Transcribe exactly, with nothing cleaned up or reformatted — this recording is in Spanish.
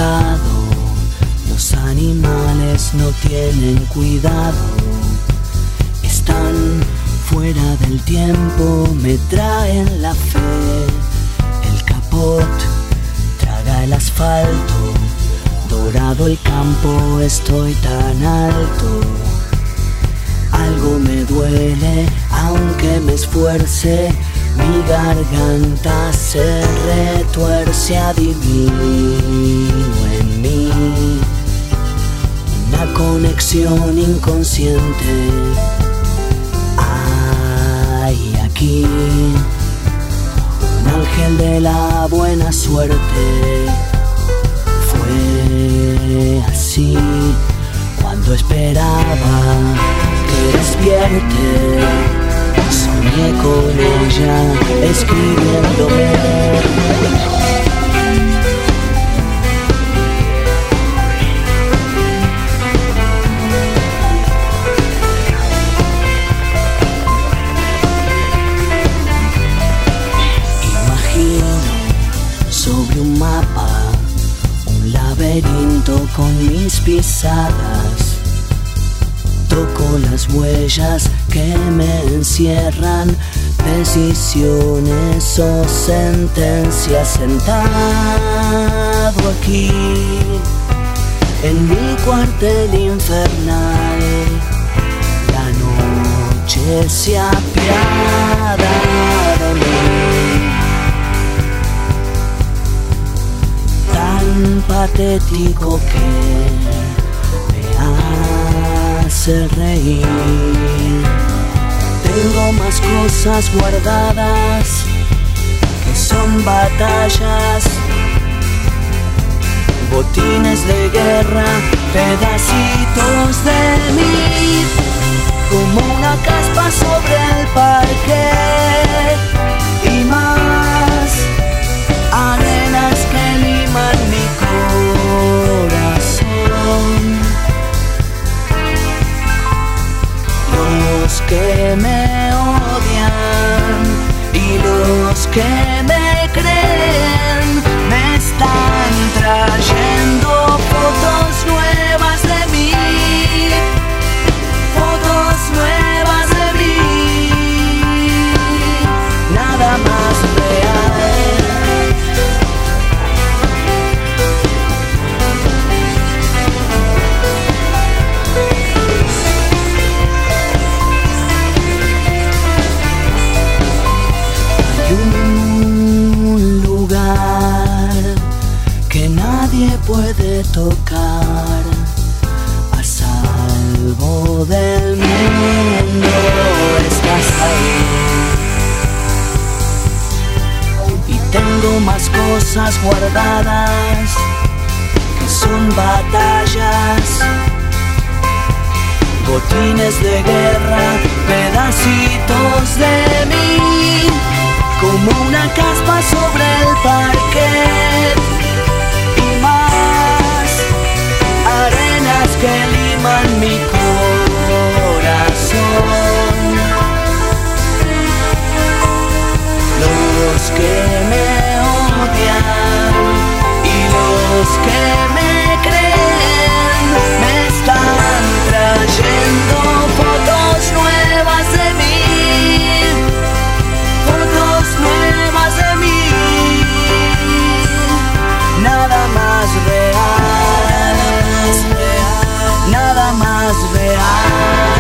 asustado, los animales no tienen cuidado, están fuera del tiempo, me traen la fe, el capot traga el asfalto, dorado el campo, estoy tan alto. Algo me duele, aunque me esfuerce, mi garganta se retuerce, adivino en mí una conexión inconsciente. Hay aquí un ángel de la buena suerte. Fue así cuando esperaba que despierte. Soñé con ella escribiéndome. Imagino sobre un mapa un laberinto con mis pisadas. Toco las huellas que me encierran, decisiones o sentencias, sentado aquí en mi cuartel infernal. La noche se apiada de mí, tan patético que hace reír. Tengo más cosas guardadas que son batallas, botines de guerra, pedacitos de mí, como una caspa sobre el parquet, y más arenas que liman mi corazón. Los que me odian y los que me creen me están trayendo fotos nuevas de mí, fotos nuevas de mí, nada más real. Un lugar que nadie puede tocar, a salvo del mundo estás ahí. Y tengo más cosas guardadas que son batallas, botines de guerra, pedacitos de mí, como una caspa sobre el parquet, y más arenas que liman mi corazón. Los que me odian y los que me creen me están trayendo fotos nuevas de mí, fotos nuevas de mí, nada más real, nada más real.